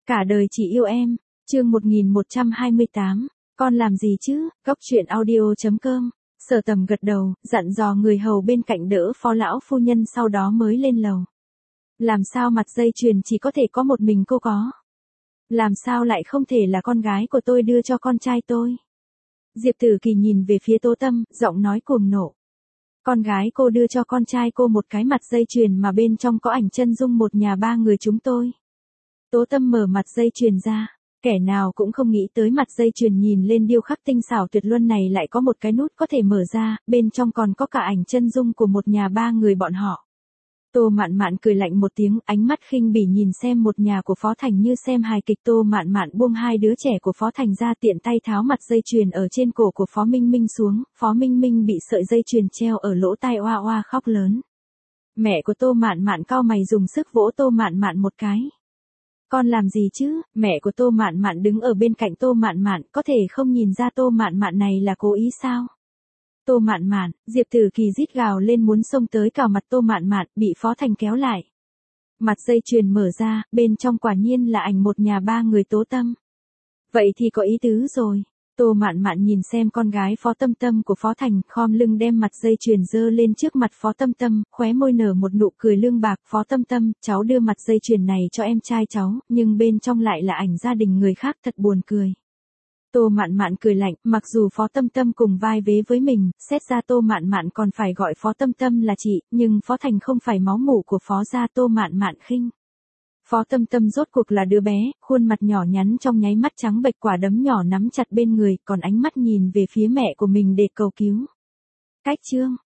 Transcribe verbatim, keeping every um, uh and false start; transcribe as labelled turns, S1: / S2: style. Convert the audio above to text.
S1: Cả đời chỉ yêu em, chương một nghìn một trăm hai mươi tám, con làm gì chứ, góc truyện audio chấm com. Sở Tầm gật đầu, dặn dò người hầu bên cạnh đỡ Phó lão phu nhân sau đó mới lên lầu. Làm sao mặt dây chuyền chỉ có thể có một mình cô có? Làm sao lại không thể là con gái của tôi đưa cho con trai tôi? Diệp Tử Kỳ nhìn về phía Tố Tâm, giọng nói cuồng nộ. Con gái cô đưa cho con trai cô một cái mặt dây chuyền mà bên trong có ảnh chân dung một nhà ba người chúng tôi. Tố Tâm mở mặt dây chuyền ra, kẻ nào cũng không nghĩ tới mặt dây chuyền nhìn lên điêu khắc tinh xảo tuyệt luân này lại có một cái nút có thể mở ra, bên trong còn có cả ảnh chân dung của một nhà ba người bọn họ. Tô Mạn Mạn cười lạnh một tiếng, ánh mắt khinh bỉ nhìn xem một nhà của Phó Thành như xem hài kịch. Tô Mạn Mạn buông hai đứa trẻ của Phó Thành ra, tiện tay tháo mặt dây chuyền ở trên cổ của Phó Minh Minh xuống, Phó Minh Minh bị sợi dây chuyền treo ở lỗ tai oa oa khóc lớn. Mẹ của Tô Mạn Mạn cau mày dùng sức vỗ Tô Mạn Mạn một cái. Con làm gì chứ? Mẹ của Tô Mạn Mạn đứng ở bên cạnh Tô Mạn Mạn, có thể không nhìn ra Tô Mạn Mạn này là cố ý sao? Tô Mạn Mạn, Diệp Tử Kỳ rít gào lên muốn xông tới cào mặt Tô Mạn Mạn, bị Phó Thành kéo lại. Mặt dây chuyền mở ra, bên trong quả nhiên là ảnh một nhà ba người Tố Tâm. Vậy thì có ý tứ rồi. Tô Mạn Mạn nhìn xem con gái Phó Tâm Tâm của Phó Thành, khom lưng đem mặt dây chuyền giơ lên trước mặt Phó Tâm Tâm, khóe môi nở một nụ cười lương bạc. Phó Tâm Tâm, cháu đưa mặt dây chuyền này cho em trai cháu, nhưng bên trong lại là ảnh gia đình người khác, thật buồn cười. Tô Mạn Mạn cười lạnh, mặc dù Phó Tâm Tâm cùng vai vế với mình, xét ra Tô Mạn Mạn còn phải gọi Phó Tâm Tâm là chị, nhưng Phó Thành không phải máu mủ của Phó gia. Tô Mạn Mạn khinh. Phó Tâm Tâm rốt cuộc là đứa bé, khuôn mặt nhỏ nhắn trong nháy mắt trắng bệch, quả đấm nhỏ nắm chặt bên người, còn ánh mắt nhìn về phía mẹ của mình để cầu cứu. Cách chương.